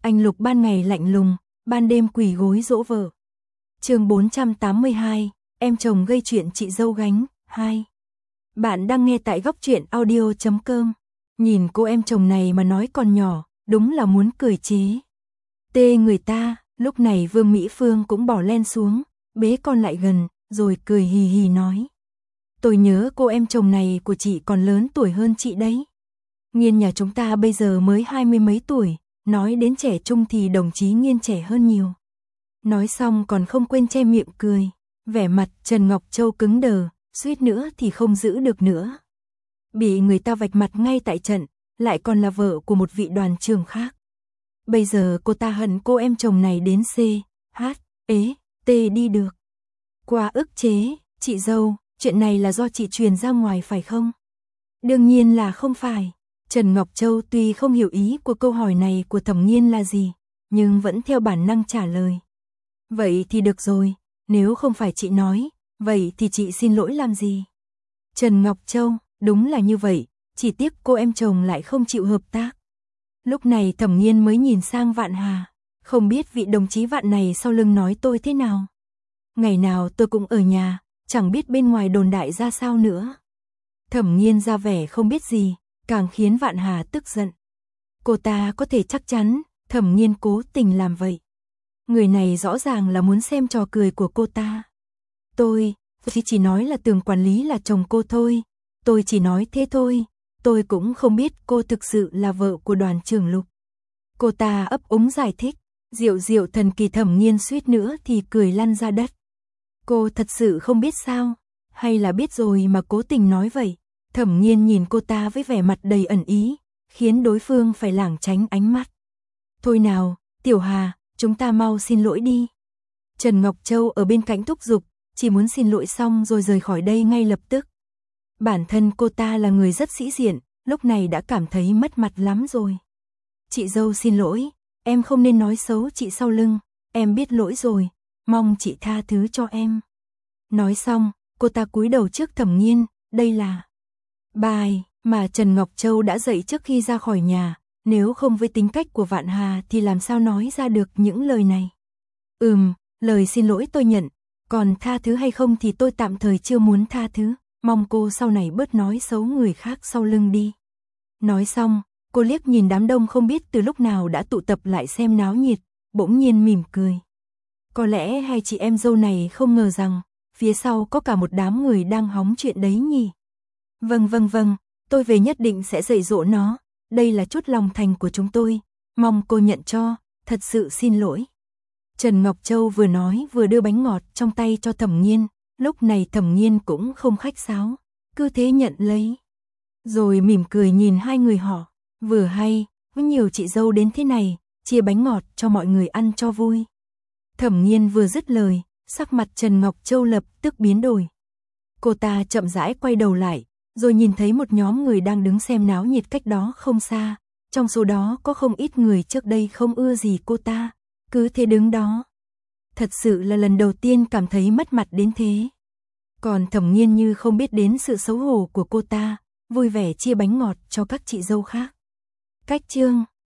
Anh Lục ban ngày lạnh lùng, ban đêm quỳ gối dỗ vợ. Chương 482, em chồng gây chuyện chị dâu gánh, 2. Bạn đang nghe tại góc truyện audio.com. Nhìn cô em chồng này mà nói còn nhỏ, đúng là muốn cười chế. Tê người ta, lúc này Vương Mỹ Phương cũng bỏ len xuống, bế con lại gần, rồi cười hì hì nói. Tôi nhớ cô em chồng này của chị còn lớn tuổi hơn chị đấy. Nghiên nhà chúng ta bây giờ mới 20 mấy tuổi, nói đến trẻ trung thì đồng chí Nghiên trẻ hơn nhiều. Nói xong còn không quên che miệng cười, vẻ mặt Trần Ngọc Châu cứng đờ, suýt nữa thì không giữ được nữa. Bị người ta vạch mặt ngay tại trận, lại còn là vợ của một vị đoàn trưởng khác. Bây giờ cô ta hận cô em chồng này đến C, H, ế, T đi được. Qua ức chế, chị dâu, chuyện này là do chị truyền ra ngoài phải không? Đương nhiên là không phải. Trần Ngọc Châu tuy không hiểu ý của câu hỏi này của Thẩm Nghiên là gì, nhưng vẫn theo bản năng trả lời. Vậy thì được rồi, nếu không phải chị nói, vậy thì chị xin lỗi làm gì? Trần Ngọc Châu, đúng là như vậy, chỉ tiếc cô em chồng lại không chịu hợp tác. Lúc này Thẩm Nghiên mới nhìn sang Vạn Hà, không biết vị đồng chí Vạn này sau lưng nói tôi thế nào. Ngày nào tôi cũng ở nhà, chẳng biết bên ngoài đồn đại ra sao nữa. Thẩm Nghiên ra vẻ không biết gì, càng khiến Vạn Hà tức giận. Cô ta có thể chắc chắn, Thẩm Nghiên cố tình làm vậy. Người này rõ ràng là muốn xem trò cười của cô ta. Tôi chỉ nói là Tường quản lý là chồng cô thôi. Tôi chỉ nói thế thôi. Tôi cũng không biết cô thực sự là vợ của đoàn trưởng Lục. Cô ta ấp úng giải thích. Diệu diệu thần kỳ. Thẩm Nghiên suýt nữa thì cười lăn ra đất. Cô thật sự không biết sao? Hay là biết rồi mà cố tình nói vậy? Thẩm Nghiên nhìn cô ta với vẻ mặt đầy ẩn ý, khiến đối phương phải lảng tránh ánh mắt. Thôi nào, Tiểu Hà, chúng ta mau xin lỗi đi. Trần Ngọc Châu ở bên cạnh thúc giục, chỉ muốn xin lỗi xong rồi rời khỏi đây ngay lập tức. Bản thân cô ta là người rất sĩ diện, lúc này đã cảm thấy mất mặt lắm rồi. Chị dâu xin lỗi, em không nên nói xấu chị sau lưng, em biết lỗi rồi, mong chị tha thứ cho em. Nói xong, cô ta cúi đầu trước Thẩm Nghiên, đây là bài mà Trần Ngọc Châu đã dạy trước khi ra khỏi nhà, nếu không với tính cách của Vạn Hà thì làm sao nói ra được những lời này. Lời xin lỗi tôi nhận, còn tha thứ hay không thì tôi tạm thời chưa muốn tha thứ, mong cô sau này bớt nói xấu người khác sau lưng đi. Nói xong, cô liếc nhìn đám đông không biết từ lúc nào đã tụ tập lại xem náo nhiệt, bỗng nhiên mỉm cười. Có lẽ hai chị em dâu này không ngờ rằng, phía sau có cả một đám người đang hóng chuyện đấy nhỉ. Vâng, tôi về nhất định sẽ dạy dỗ nó, đây là chút lòng thành của chúng tôi, mong cô nhận cho, thật sự xin lỗi. Trần Ngọc Châu vừa nói vừa đưa bánh ngọt trong tay cho Thẩm Nghiên, lúc này Thẩm Nghiên cũng không khách sáo, cứ thế nhận lấy. Rồi mỉm cười nhìn hai người họ, vừa hay, có nhiều chị dâu đến thế này, chia bánh ngọt cho mọi người ăn cho vui. Thẩm Nghiên vừa dứt lời, sắc mặt Trần Ngọc Châu lập tức biến đổi. Cô ta chậm rãi quay đầu lại, rồi nhìn thấy một nhóm người đang đứng xem náo nhiệt cách đó không xa, trong số đó có không ít người trước đây không ưa gì cô ta, cứ thế đứng đó. Thật sự là lần đầu tiên cảm thấy mất mặt đến thế. Còn Thẩm Nghiên như không biết đến sự xấu hổ của cô ta, vui vẻ chia bánh ngọt cho các chị dâu khác. Cách chương